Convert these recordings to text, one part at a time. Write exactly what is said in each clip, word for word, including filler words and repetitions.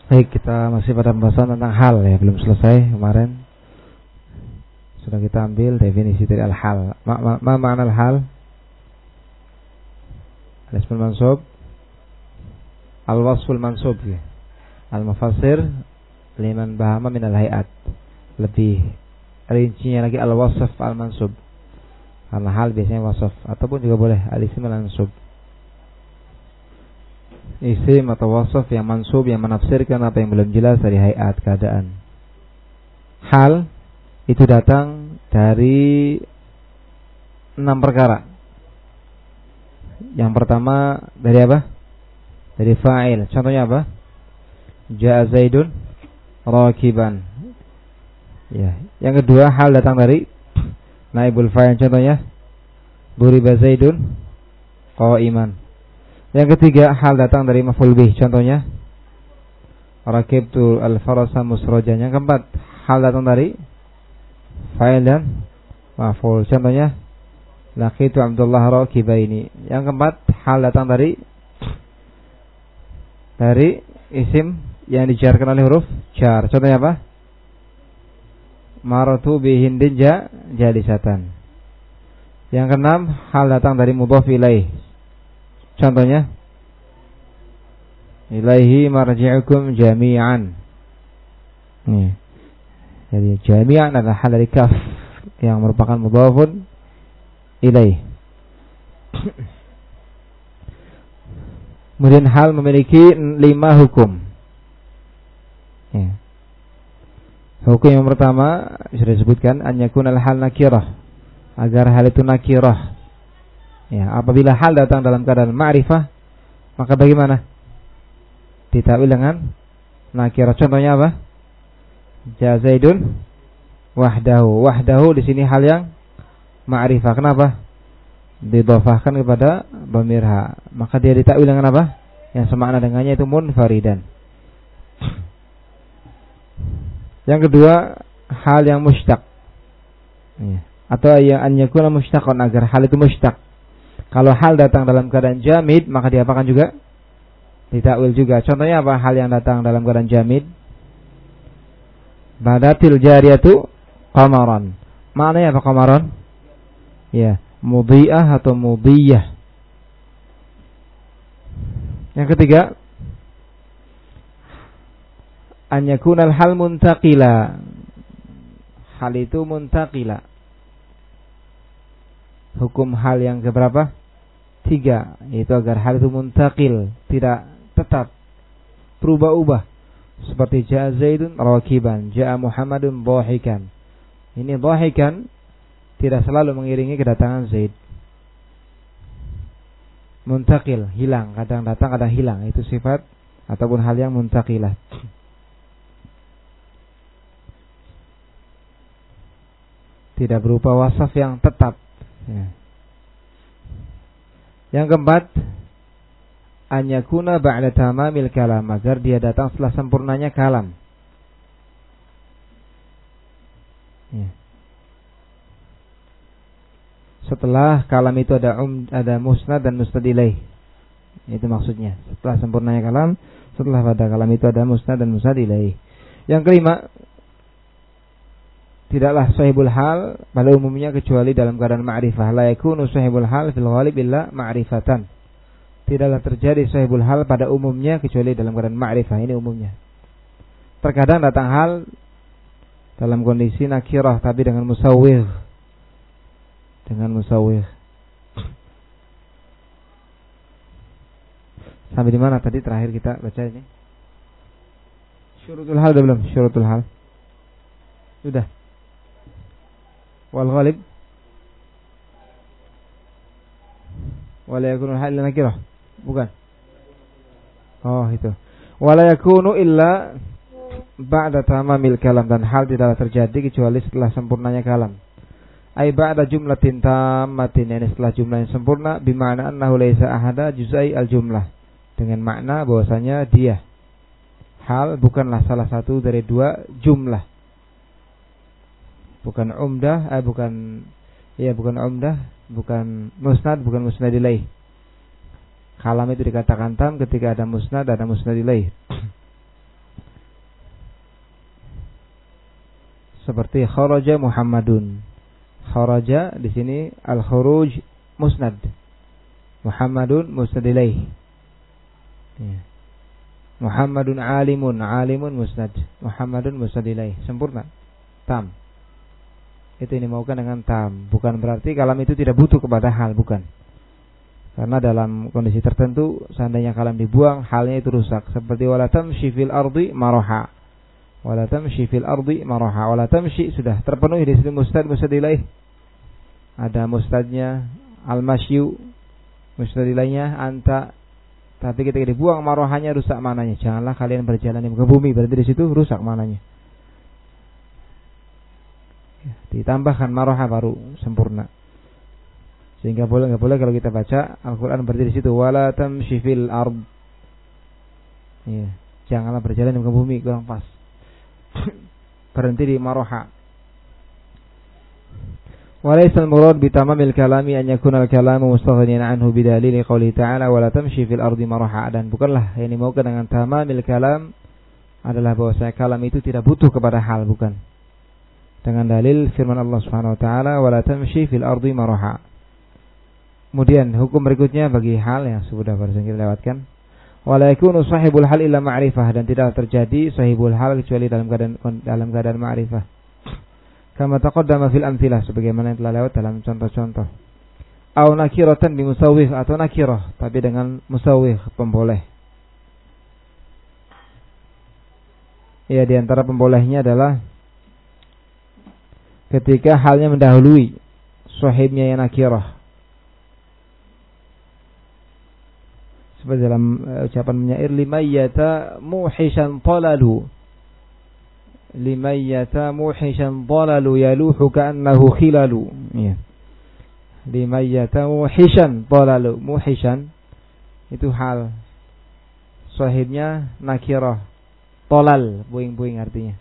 Baik, kita masih pada pembahasan tentang hal ya, belum selesai kemarin. Sudah kita ambil definisi dari al-hal. Ma, ma, ma ma'na al-hal? Al-ismul mansub, al-wasful mansub ya. Al-mufassir liman bahama min al-hayat. Lebih rincinya lagi al-wasf al-mansub. Karena hal biasanya wasf ataupun juga boleh al-ism al-mansub. Isim atau wasf yang mansub yang menafsirkan apa yang belum jelas dari hayat keadaan. Hal itu datang dari enam perkara. Yang pertama dari apa? Dari fa'il. Contohnya apa? Ja'a Zaidun rakiban. Ya. Yang kedua hal datang dari naibul fa'il. Contohnya duriba Zaidun qa'iman. Yang ketiga hal datang dari maf'ul bih. Contohnya rakibtu al-farasa musrajan. Yang keempat hal datang dari fa'il dan maf'ul. Contohnya laqitu Abdullah rakibaini. Yang keempat hal datang dari dari isim yang dijarkan oleh huruf jar. Contohnya apa? Maratu bi hindin ja jalisatan. Yang keenam hal datang dari mudhaf ilaih. Contohnya ilaihi marji'ukum jami'an. Nih. Jadi jami'an adalah hal dari kaf yang merupakan mudhafun ilaih. Kemudian hal memiliki lima hukum. Ya. Hukum yang pertama sudah disebutkan an yakunal hal nakirah, agar hal itu nakirah. Ya, apabila hal datang dalam keadaan ma'rifah, maka bagaimana? Ditakwil dengan nakirah. Contohnya apa? Ja Zaidun wahdahu. Wahdahu di sini hal yang ma'rifah. Kenapa? Didhafahkan kepada dhamir ha. Maka dia ditakwil dengan apa? Yang semakna dengannya itu munfaridan. Yang kedua, hal yang mushtaq. Ya. Atau yang an yakuna mushtaqan, agar hal itu mushtaq. Kalau hal datang dalam keadaan jamid, maka diapakan juga? Ditakwil juga. Contohnya apa hal yang datang dalam keadaan jamid? Badatil jariyatu qamaran. Maknanya apa qamaran? Ya, mudhi'ah atau mudhiyah. Yang ketiga, an yakunal hal muntaqila. Hal itu muntaqila. Hukum hal yang keberapa? Tiga, yaitu agar hal itu muntaqil, tidak tetap, berubah-ubah. Seperti ja'a Zaidun rakiban, ja'a Muhammadun dhahikan. Ini dhahikan tidak selalu mengiringi kedatangan Zaid. Muntaqil, hilang, kadang datang, kadang hilang. Itu sifat ataupun hal yang muntaqilah. Tidak berupa wasaf yang tetap. Ya. Yang keempat, an yakuna ba'da tamamil kalam, agar dia datang setelah sempurnanya kalam. Ya. Setelah kalam itu ada um, ada musnad dan musnad ilaih. Itu maksudnya. Setelah sempurnanya kalam, setelah pada kalam itu ada musnad dan musnad ilaih. Yang kelima, tidaklah sahibul hal pada umumnya kecuali dalam keadaan ma'rifah. La yakunu sahibul hal fil ghalib illa ma'rifatan. Tidaklah terjadi sahibul hal pada umumnya kecuali dalam keadaan ma'rifah. Ini umumnya. Terkadang datang hal dalam kondisi nakirah tapi dengan musawwir. Dengan musawwir. Sampai di mana tadi terakhir kita baca ini? Syurutul hal udah belum? Syurutul hal. Sudah. Wal ghalib wala yakunu hal illa nakirah. Bukan. Oh, itu. Wala yakunu illa ba'da tamamil kalam, dan hal tidaklah terjadi kecuali setelah sempurnanya kalam. Ai ba'da jumlatin tammatin, yani setelah jumlah yang sempurna, bima'na annahu laisa ahada juzai al-jumlah. Dengan makna bahwasanya dia hal bukanlah salah satu dari dua jumlah. Bukan umdah, eh bukan, ya bukan umdah, bukan musnad, bukan musnad ilaih. Kalam itu dikatakan tam ketika ada musnad, ada musnad ilaih. seperti kharaja Muhammadun. Kharaja di sini al-khuruj musnad. Muhammadun musnad ilaih. Ya. Muhammadun alimun, alimun musnad. Muhammadun musnad ilaih. Sempurna. Tam. Itu ini maukan dengan tam. Bukan berarti kalam itu tidak butuh kepada hal, bukan. Karena dalam kondisi tertentu seandainya kalam dibuang, halnya itu rusak. Seperti wala tamshi fil ardi maraha. Wala tamshi fil ardi maraha. Wala tamshi sudah terpenuhi di situ mustad mustad ilaih. Ada mustadnya al-masyu, mustad ilaihnya anta. Tapi ketika dibuang marahanya rusak mananya. Janganlah kalian berjalan di muka bumi, berarti di situ rusak mananya. Ditambahkan maraha baru sempurna. Sehingga boleh enggak boleh kalau kita baca Al-Qur'an berarti di situ wala tamshi fil ard. Ya, janganlah berjalan di muka bumi, kurang pas. Berhenti di maraha. Walaysa al-murad bi tamamil kalami an yakuna al-kalamu mustaghniyan anhu bidalil qouli ta'ala wala tamshi fil ardi maraha, dan bukanlah yang dimaukan dengan tamamil kalam adalah bahwa kalam itu tidak butuh kepada hal, bukan. Dengan dalil firman Allah Subhanahu wa taala wala tamshi fil ardi maraha. Kemudian hukum berikutnya bagi hal yang sudah baru kita lewatkan, wala yakunu sahibul hal illa ma'rifah, dan tidak terjadi sahibul hal kecuali dalam keadaan dalam keadaan ma'rifah. Kama taqaddama fil amthilah, sebagaimana yang telah lewat dalam contoh-contoh. Au nakiratan bi musawwih, atau nakirah tapi dengan musawwih, pemboleh. Ya, di antara pembolehnya adalah ketika halnya mendahului sahibnya yang nakirah. Seperti dalam uh, ucapan menyair limayyata muhishan talalu. Limayyata muhishan talalu yaluhu ka'annahu khilalu. Ya. Limayyata muhishan talalu. Muhishan itu hal sahibnya nakirah. Tolal, buing-buing artinya.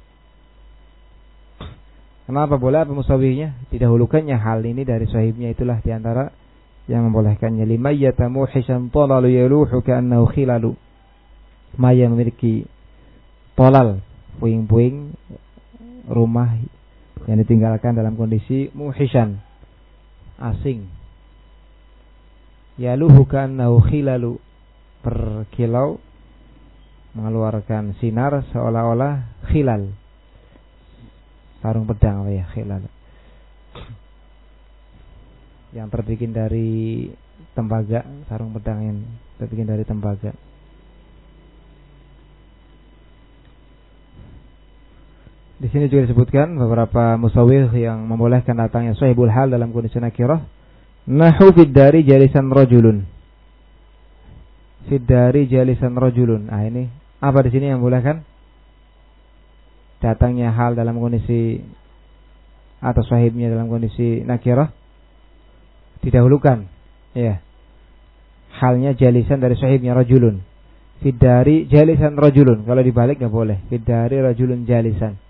Kenapa boleh apa musawihnya? Didahulukannya hal ini dari sahibnya, itulah diantara yang membolehkannya. Limayyata muhishan talalu yaluhu ka'annahu khilalu. Maya memiliki tolal, puing-puing rumah yang ditinggalkan dalam kondisi muhishan, asing. Yaluhu ka'annahu khilalu, berkilau, mengeluarkan sinar seolah-olah khilal, sarung pedang, oh ya, khilal, yang terbikin dari tembaga, sarung pedang yang terbikin dari tembaga. Di sini juga disebutkan beberapa musawwih yang membolehkan datangnya sahibul hal dalam kondisi nakirah. Nahu fid dari jalisan rajulun. Fid dari jalisan rajulun. Ah, ini apa di sini yang membolehkan datangnya hal dalam kondisi atau sahibnya dalam kondisi nakirah? Didahulukan, ya. Halnya jalisan dari sahibnya rajulun. Fid dari jalisan rajulun. Kalau dibalik enggak boleh. Fid dari rajulun jalisan.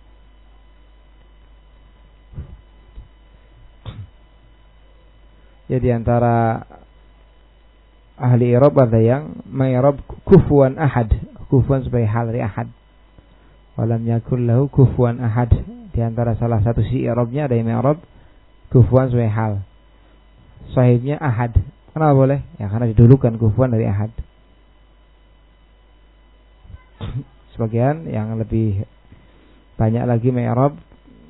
Jadi antara ahli i'rab ada yang ma'irab kufuwan ahad, kufuwan sebagai hal dari ahad. Walam yakul lahu kufuwan ahad. Di antara salah satu si i'rabnya ada yang ma'irab kufuwan sebagai hal. Sahibnya ahad. Kenapa boleh? Ya karena didulukan kufuwan dari ahad. Sebagian yang lebih banyak lagi ma'irab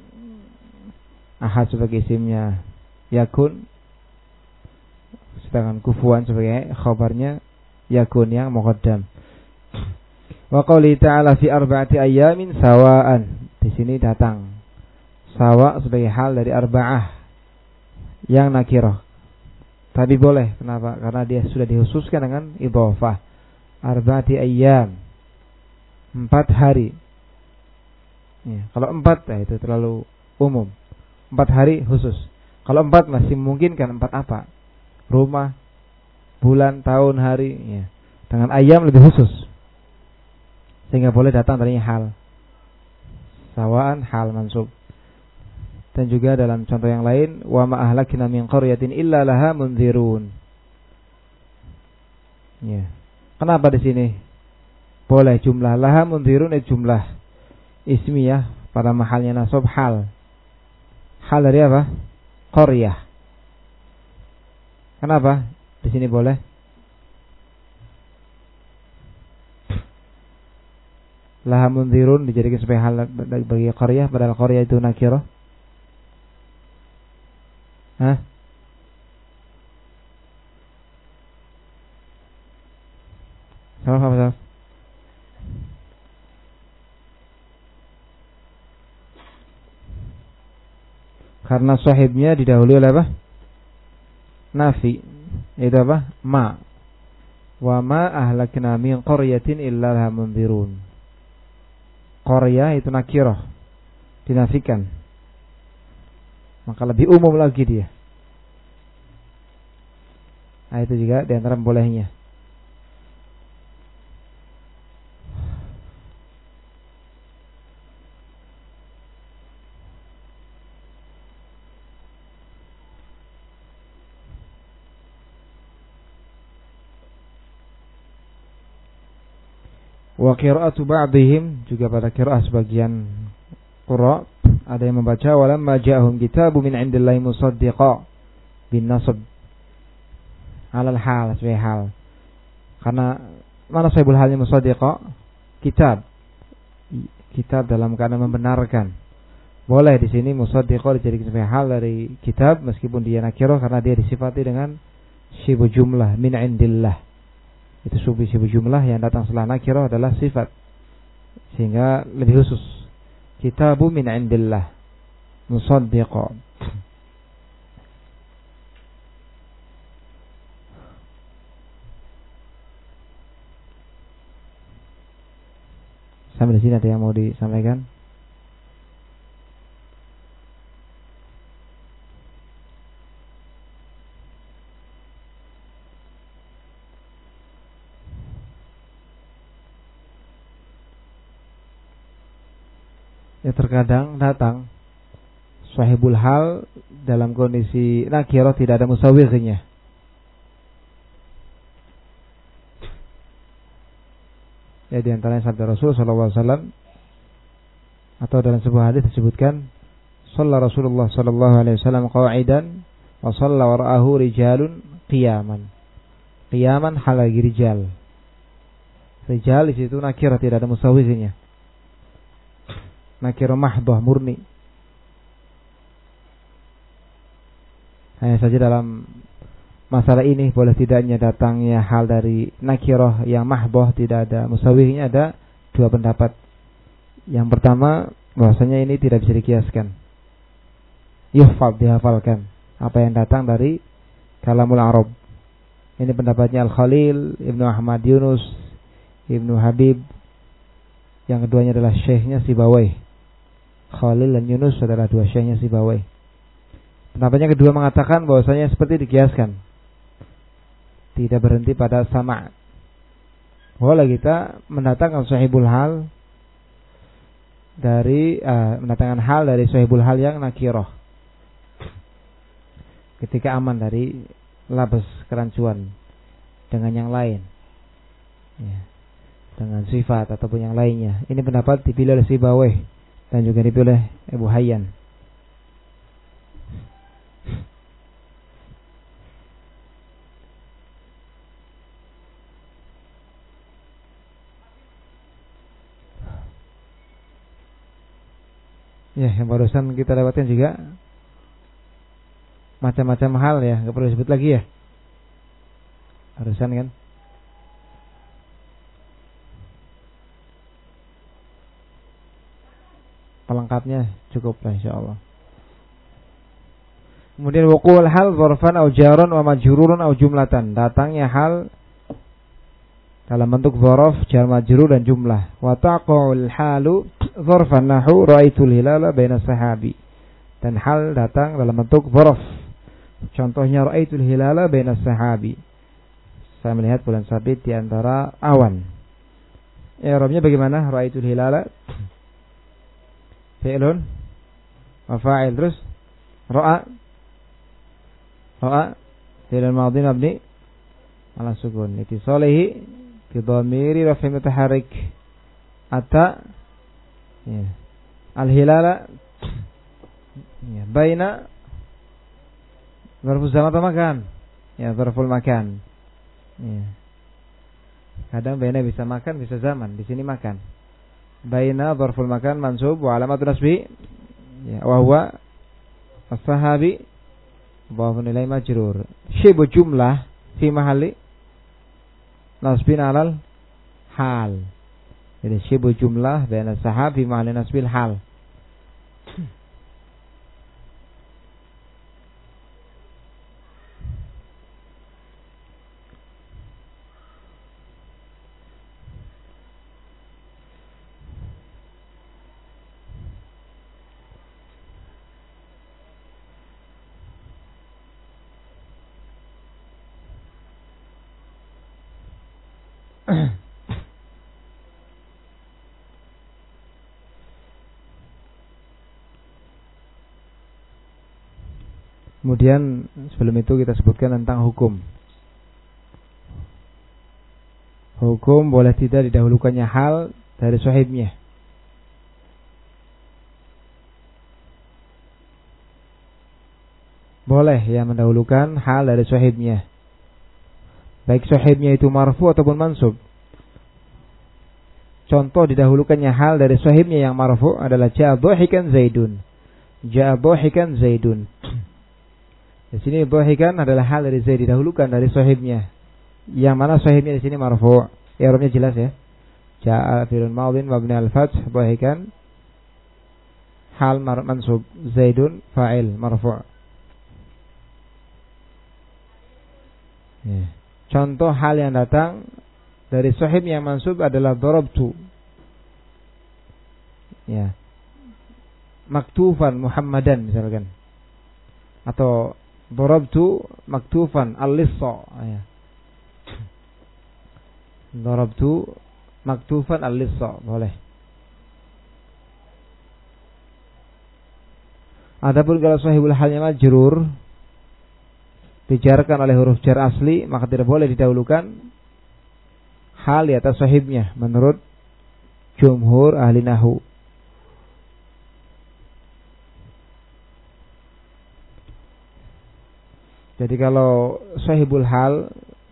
ahad sebagai isimnya yakun, sedangkan kufuwan sebagai khabarnya yakun yang muqaddam. Wa qouli ta'ala fi arba'ati ayyamin sawa'an. Di sini datang sawa sebagai hal dari arba'ah yang nakirah. Tapi boleh, kenapa? Karena dia sudah dikhususkan dengan idhofah. Arba'ati ayyam, empat hari. Ya, kalau empat, ya itu terlalu umum. Empat hari khusus. Kalau empat masih memungkinkan, empat apa? Rumah, bulan, tahun, hari, ya. Dengan ayam lebih khusus, sehingga boleh datang dari hal sawaan, hal mansub. Dan juga dalam contoh yang lain, wa ma ahlakna min qaryatin illa laha munzirun. Ya. Kenapa di sini boleh jumlah laha munzirun, itu jumlah ismiyah pada mahalnya nasab hal, hal dari apa? Qaryah. Kenapa? Di sini boleh. Laha mundzirun dijadikan sebagai hal bagi qaryah, padahal qaryah itu nakirah. Hah? Salah apa salah? Karena sahibnya didahului oleh apa? Nafi. Itu apa? Ma. Wa ma ahlakna min qaryatin illa laha mundzirun. Qaryah itu nakirah, dinafikan. Maka lebih umum lagi dia. Nah, itu juga di antara bolehnya. Wa qira'atu ba'dihim, juga pada qira'ah sebagian qura' ada yang membaca walamma ja'ahum kitabun min 'indillahi musaddiqa bin nasb 'alal hal, sebagai hal. Karena mana sahibul halnya musaddiqa? Kitab. Kitab dalam keadaan membenarkan. Boleh di sini musaddiqa dijadikan sebagai hal dari kitab meskipun dia nakirah karena dia disifati dengan syibu jumlah min 'indillah. Itu subi syibu jumlah yang datang setelah nakirah adalah sifat, sehingga lebih khusus. Kitabu min indillah musaddiqa. Sampai di sini ada yang mau disampaikan? Ya, terkadang datang sahibul hal dalam kondisi nakirah tidak ada musawwirnya. Ya, di antaranya sabda Rasul sallallahu alaihi wasallam atau dalam sebuah hadis disebutkan shalla Rasulullah sallallahu alaihi wasallam qa'idan wa shalla wara'ahu rijalun qiyaman. Qiyaman hal lagi rijal. Rijal di situ nakirah tidak ada musawwirnya. Nakirah mahdah murni. Hanya saja dalam masalah ini boleh tidaknya datangnya hal dari nakirah yang mahdah tidak ada musawwirnya, ada dua pendapat. Yang pertama, bahwasanya ini tidak bisa dikiaskan. Yuhfal, dihafalkan apa yang datang dari kalamul Arab. Ini pendapatnya Al-Khalil, Ibnu Ahmad Yunus, Ibnu Habib. Yang keduanya adalah syekhnya Sibawai. Khalil dan Yunus adalah dua syekhnya Sibawai. Pendapatnya kedua mengatakan bahwasanya seperti dikiaskan, tidak berhenti pada sama'. Boleh kita mendatangkan sahibul hal dari uh, mendatangkan hal dari sahibul hal yang nakirah ketika aman dari labas kerancuan dengan yang lain, ya, dengan sifat ataupun yang lainnya. Ini pendapat dipilih oleh Sibawai dan juga dipilih oleh Abu Hayyan. Ya, yang barusan kita lewatkan juga macam-macam hal ya, nggak perlu disebut lagi ya. Barusan kan. Pelengkapnya cukup lah insyaallah. Kemudian wuqul hal dzarfan au jaran wa majrurun au jumlatan. Datangnya hal dalam bentuk dzaraf, jar majrur dan jumlah. Wa taqul halu dzarfan nahu ra'aitul hilala baina sahabi. Dan hal datang dalam bentuk dzaraf. Contohnya ra'aitul hilala baina sahabi. Saya melihat bulan sabit di antara awan. I'rabnya bagaimana? Ra'aitul hilala fi'lun wa fa'il, terus ra'a ra'a fi'lun madhi mabni ala sukun itisalihi bi dhamiri raf'i mutaharrik ata ya. Al hilala Ya, baina zarful zaman atau makan? Ya, zarful makan. Ya. Kadang baina bisa makan, bisa zaman. Di sini makan. Baina zarful makan mansub wa alamatun nasbi ya wa huwa as-sahabi mudhafun ilaihi majrur. Syibu jumlah fi mahalli nasbin alal hal. Jadi syibu jumlah baina sahab fi mahalli nasbil hal. Kemudian sebelum itu kita sebutkan tentang hukum. Hukum boleh tidak didahulukannya hal dari sahibnya. Boleh ya mendahulukan hal dari sahibnya. Baik sahibnya itu marfu ataupun mansub. Contoh didahulukannya hal dari sahibnya yang marfu adalah ja'a dhahikan Zaidun. Ja'a dhahikan Zaidun. Di sini dhahikan adalah hal dari Zaid didahulukan dari sahibnya. Yang mana sahibnya di sini marfu. I'rabnya jelas ya. Ja'a fi'lun madhin mabni al-fath dhahikan hal mansub Zaidun fa'il marfu'. Ya. Contoh hal yang datang dari sahib yang mansub adalah darabtu. Ya. Maktufan Muhammadan misalkan. Atau darabtu maktufan al-lissa. Ya. Darabtu maktufan al-lissa boleh. Adapun kalau sahibul halnya majrur dijarkan oleh huruf jar asli, maka tidak boleh didahulukan hal di atas sahibnya menurut jumhur ahli nahwu. Jadi kalau sahibul hal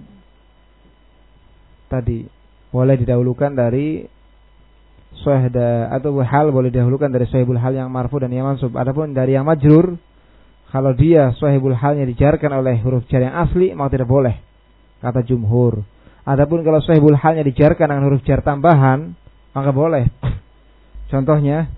tadi boleh didahulukan dari sahda atau hal boleh didahulukan dari sahibul hal yang marfu dan yang mansub. Adapun dari yang majrur, kalau dia sahibul halnya dijarkan oleh huruf jar yang asli, maka tidak boleh, kata jumhur. Adapun kalau sahibul halnya dijarkan dengan huruf jar tambahan, maka boleh. Contohnya,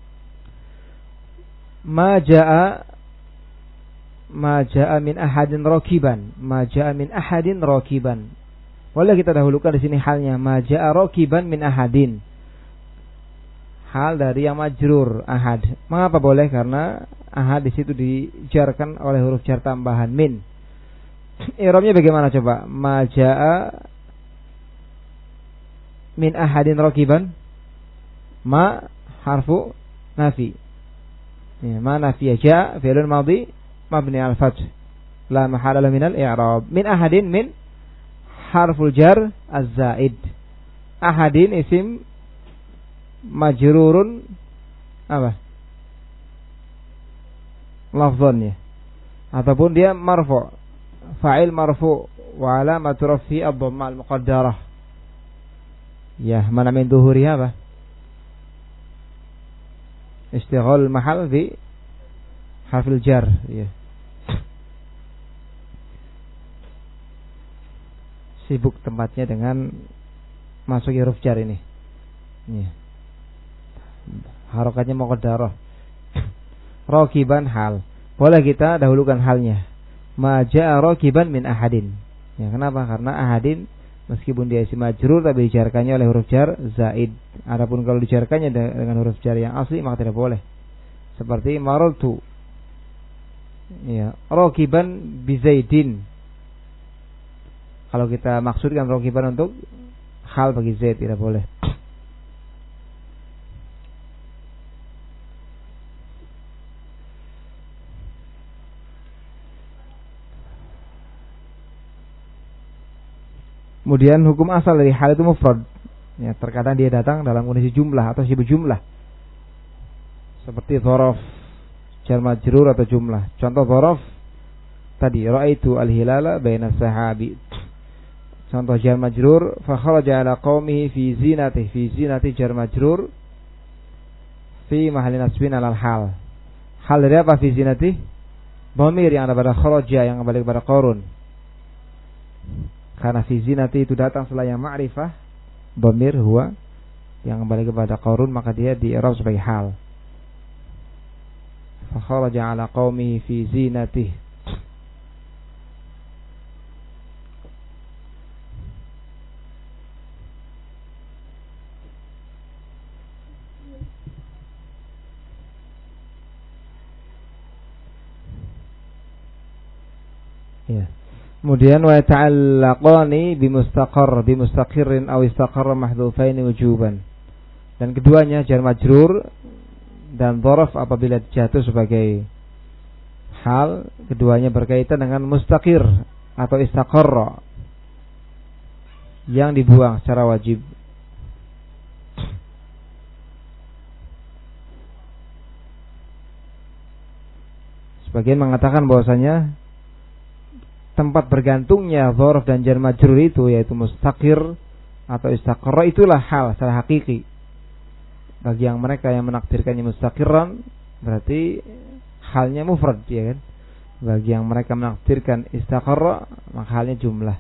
ma jaa ma jaa min ahadin rakiban, ma jaa min ahadin rakiban. Boleh kita dahulukan di sini halnya ma jaa rakiban min ahadin. Hal dari yang majrur ahad. Mengapa boleh? Karena ahad di situ dijarkan oleh huruf jar tambahan min. I'rabnya bagaimana coba? Ma jaa min ahadin rakiban. Ma harfu nafi. Ya, ma nafiya jaa fi'lun madhi mabni al-fath la mahala lahu min al-i'rab. Min ahadin min harful jar az-zaid. Ahadin isim majrurun apa? Lafzannya. Ataupun dia marfu. Fa'il marfu wa alamatu raf'i ad-dhamma al-muqaddarah. Ya, mana min dhuhuri apa? Istighal mahal di harfil jar, ya. Sibuk tempatnya dengan masuk huruf jar ini. Ya. Harokatnya muqaddarah. Rakiban hal. Boleh kita dahulukan halnya. Ma jaa rakiban min ahadin. Ya, kenapa? Karena ahadin meskipun dia isim majrur tapi dijarkannya oleh huruf jar zaid. Adapun kalau dijarkannya dengan huruf jar yang asli maka tidak boleh. Seperti marartu. Ya, rakiban bi Zaidin. Kalau kita maksudkan rakiban untuk hal bagi Zaid tidak boleh. Kemudian hukum asal dari hal itu mufrad. Ya, terkadang dia datang dalam kondisi jumlah atau sibuk jumlah. Seperti dzaraf, jar majrur atau jumlah. Contoh dzaraf tadi, ra'aitu al-hilala baina sahabi. Contoh jar majrur, fa kharaja ala qaumihi fi zinati. Fi zinati jar majrur fi mahalli nasbin alal hal. Hal dari apa fi zinati? Dhamir yang ada pada kharaja yang kembali kepada Qarun. Karena fi zinati itu datang setelah yang ma'rifah, dhamir huwa yang kembali kepada Qarun, maka dia di i'rab sebagai hal. Fa kharaja ala qaumihi fi zinatihi. Ya. Kemudian wa ta'allaqani bimustaqarr bimustaqirrin aw istaqarra mahdhufaini wujuban. Dan keduanya jar majrur dan dzaraf apabila jatuh sebagai hal, keduanya berkaitan dengan mustaqir atau istaqarra yang dibuang secara wajib. Sebagian mengatakan bahwasanya tempat bergantungnya dzaraf dan jar majrur itu yaitu mustaqir atau istaqarra itulah hal secara hakiki. Bagi yang mereka yang menakdirkannya mustaqirran berarti halnya mufrad, ya kan? Bagi yang mereka menakdirkan istaqarra maka halnya jumlah.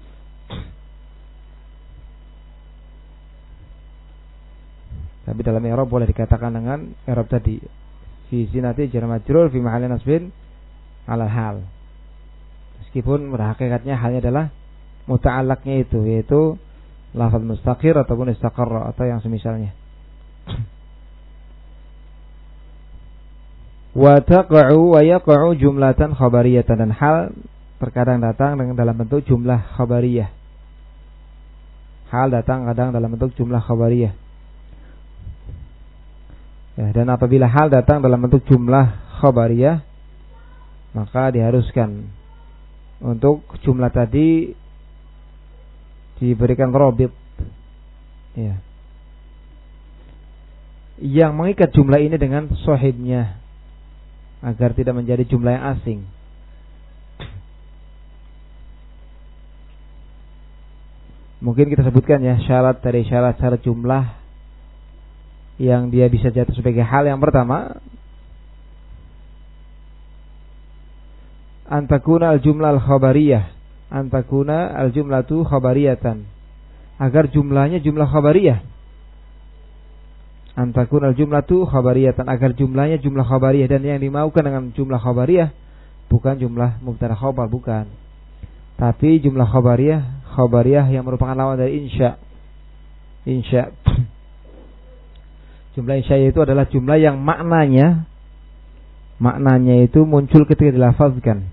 Tapi dalam i'rab boleh dikatakan dengan i'rab tadi, fi zinati jar majrur fi mahalli nasbin ala hal. Meskipun pada hakikatnya halnya adalah muta'allaqnya itu, yaitu lafaz mustaqir ataupun istaqarra atau yang semisalnya. Wa taqa'u wa yaqa'u jumlatan khabariyatan, dan hal terkadang datang dengan dalam bentuk jumlah khabariyah. Hal datang kadang dalam bentuk jumlah khabariyah. Ya, dan apabila hal datang dalam bentuk jumlah khabariyah, maka diharuskan untuk jumlah tadi diberikan robit, ya, yang mengikat jumlah ini dengan sahibnya agar tidak menjadi jumlah yang asing. Mungkin kita sebutkan ya syarat dari syarat-syarat jumlah yang dia bisa jatuh sebagai hal. Yang pertama, antakuna al-jumlah al-khabariyah, antakuna al-jumlatu khabariyatan, agar jumlahnya jumlah khabariyah. Antakuna al-jumlatu khabariyatan, agar jumlahnya jumlah khabariyah, dan yang dimaukan dengan jumlah khabariyah bukan jumlah mubtada khabar, bukan, tapi jumlah khabariyah, khabariyah yang merupakan lawan dari insya. Insya. Jumlah insya itu adalah jumlah yang maknanya maknanya itu muncul ketika dilafazkan.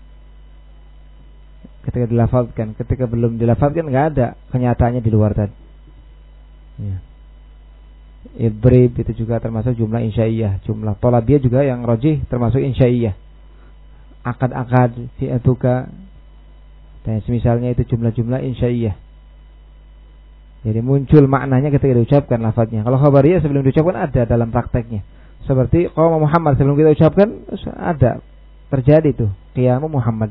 Ketika dilafazkan, ketika belum dilafazkan nggak ada kenyataannya di luar tadi. Ya. Idrib itu juga termasuk jumlah insyaiyah. Jumlah tolabiyah juga yang rajih termasuk insyaiyah. Akad-akad, fi'atuka, dan semisalnya itu jumlah-jumlah insyaiyah. Jadi muncul maknanya ketika diucapkan lafaznya. Kalau khabariyah sebelum diucapkan ada dalam prakteknya. Seperti qauma Muhammad, sebelum kita ucapkan ada, terjadi itu qiyamu Muhammad.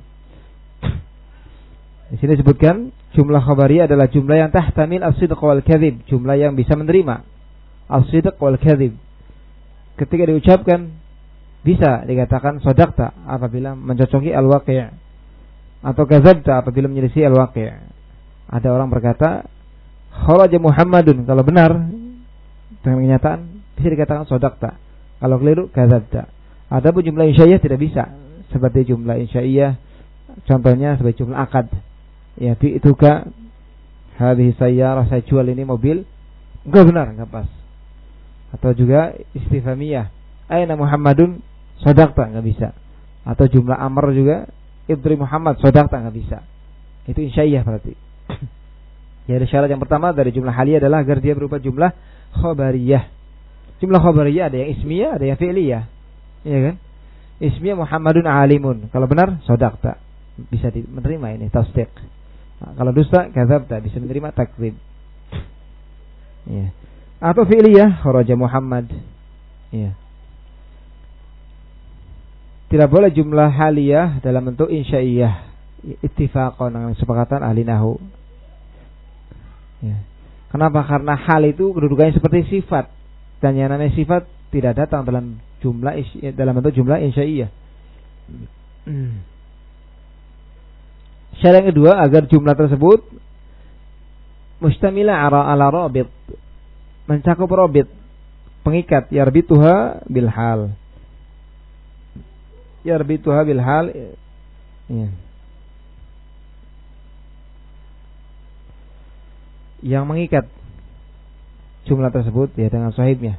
Di sini disebutkan jumlah khabariyah adalah jumlah yang tahtamil as-sidq wal kadhib, jumlah yang bisa menerima as-sidq wal kadhib. Ketika diucapkan bisa dikatakan shadaqta apabila mencocoki al-waqi', atau kadzabta apabila menyelisih al-waqi'. Ada orang berkata kharaja Muhammadun, kalau benar dengan kenyataan bisa dikatakan shadaqta, kalau keliru kadzabta. Adapun jumlah insyaiyah tidak bisa, seperti jumlah insyaiyah contohnya sebagai jumlah akad. Ya, bi'tuka hadhihi sayyarah, saya jual ini mobil. Enggak benar, enggak pas. Atau juga istifhamiyah, aina Muhammadun, shadaqta, enggak bisa. Atau jumlah amr juga, ibri Muhammad, shadaqta, enggak bisa. Itu insyaiyah berarti. Jadi syarat yang pertama dari jumlah haliyah adalah agar dia berupa jumlah khabariyah. Jumlah khabariyah ada yang ismiyah, ada yang fi'liyah. Iya kan? Ismiyah Muhammadun alimun, kalau benar shadaqta, bisa menerima ini tasdiq. Nah, kalau dusta kadzabta, bisa menerima takdzib. Ya. Atau fi'liyah kharaja Muhammad. Ya. tidak boleh jumlah haliyah dalam bentuk insya'iyah. Ittifaqan dengan kesepakatan ahli nahwu. Ya. Kenapa? Karena hal itu kedudukannya seperti sifat, dan yang namanya sifat tidak datang dalam jumlah dalam bentuk jumlah insya'iyah. Hmm. Syarat yang kedua, agar jumlah tersebut mustamilah ala ala rabit, mencakup rabit, pengikat, yarbituha bil hal. Yarbituha bil hal. Ya. Yang mengikat jumlah tersebut ya dengan sahibnya.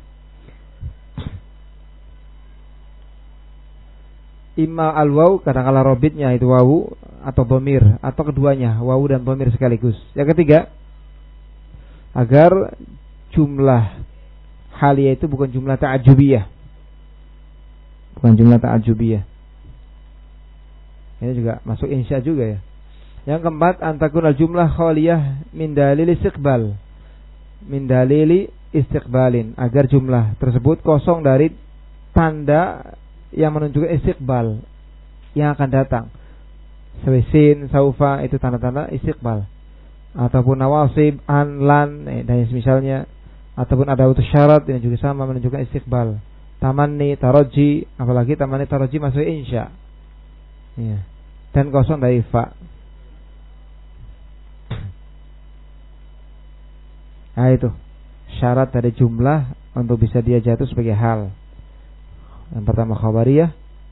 Imma al-waw, kadang-kala robitnya itu wawu atau bomir, atau keduanya wawu dan bomir sekaligus. Yang ketiga, agar jumlah haliyah itu bukan jumlah ta'ajubiyah, bukan jumlah ta'ajubiyah. Ini juga masuk insya juga ya. Yang keempat, antakun al-jumlah khaliyah min dalil istiqbal, min dalili istiqbalin, agar jumlah tersebut kosong dari tanda yang menunjukkan istiqbal yang akan datang. Sewisin, saufa, itu tanda-tanda istiqbal. Ataupun nawasib, an, lan, eh, dan semisalnya. Ataupun ada utus syarat, ini juga sama menunjukkan istiqbal. Tamanni, taroji, apalagi tamanni taroji masuk insya. Ya. Dan kosong dari fa. Nah itu syarat dari jumlah untuk bisa dia jatuh sebagai hal. Yang pertama khabariyah,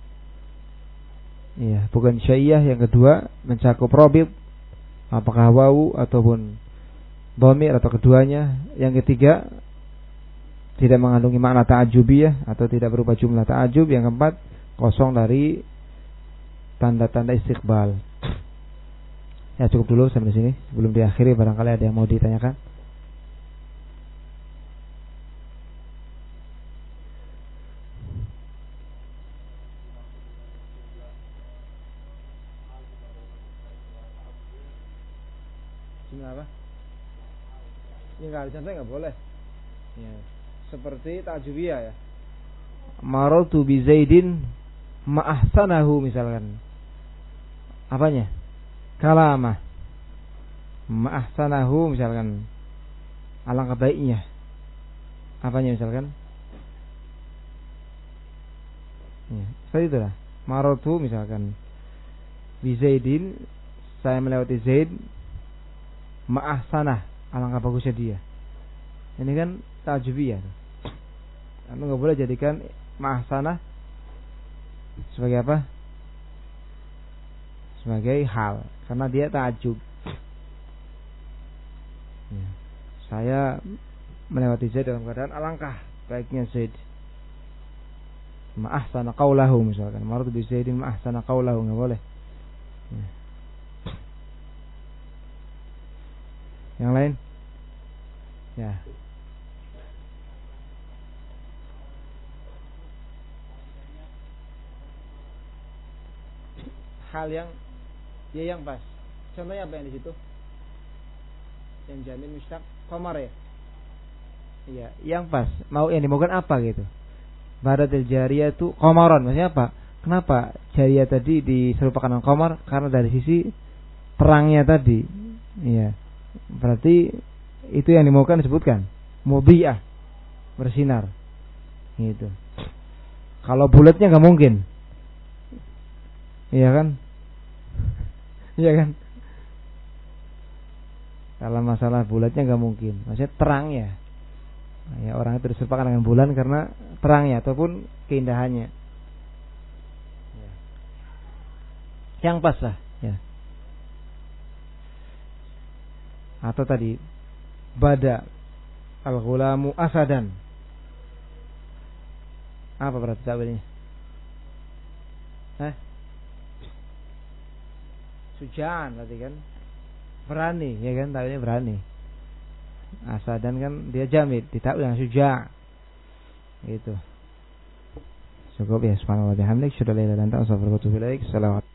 iya, bukan syaiyah. Yang kedua mencakup robit, apakah wawu ataupun dhamir atau keduanya. Yang ketiga tidak mengandungi makna ta'ajubiyah atau tidak berupa jumlah ta'ajub. Yang keempat kosong dari tanda-tanda istiqbal. Ya cukup dulu sampai sini sebelum diakhiri, barangkali ada yang mau ditanyakan. Apa? Ini nggak ada nggak boleh. Ya. Seperti ta'jubiyah ya. Marartu bi Zaidin ma'ahsanahu misalkan. Apanya? Kalamah. Ma'ahsanahu misalkan. Alangkah baiknya. Apanya misalkan? Ya, seperti itulah. Marartu misalkan bi Zaidin, saya melewati Zaid, ma'ahsanah, alangkah bagusnya dia. Ini kan ta'jubiyah. Anda nggak boleh jadikan ma'ahsanah sebagai apa? Sebagai hal, karena dia ta'ajub. Ya. Saya melewati Zaid dalam keadaan alangkah baiknya Zaid. Ma'ahsana qaulahu misalkan. Marartu bi Zaidin ma'ahsana qaulahu, nggak boleh. Ya. Yang lain? Ya. Hal yang ya yang pas. Contohnya apa yang di situ? Yang jamin mustaq qamar ya? Iya, yang pas. Mau yang dimaukan apa gitu? Baratil jariyah itu qamaron, maksudnya apa? Kenapa jariyah tadi diserupakan dengan qamar? Karena dari sisi terangnya tadi. Iya. Berarti itu yang dimaukan disebutkan mudhi'ah, bersinar gitu. Kalau bulatnya nggak mungkin, iya kan? Iya kan? Kalau masalah bulatnya nggak mungkin, maksudnya terangnya. Ya, orang itu diserupakan dengan bulan karena terangnya ataupun keindahannya. Ya. Yang pas lah. Ya. Atau tadi bada al-ghulamu asadan. Apa berarti ta'wilnya? Hah? Sujaan berarti kan? Berani, ya kan? Ta'wilnya berani. Asadan kan dia jamid, ditakwil dengan suja'. Gitu. Cukup ya, subhanallah bihamdik, syukur la ilaha illa anta, astaghfiruka wa atubu ilaik. Assalamualaikum.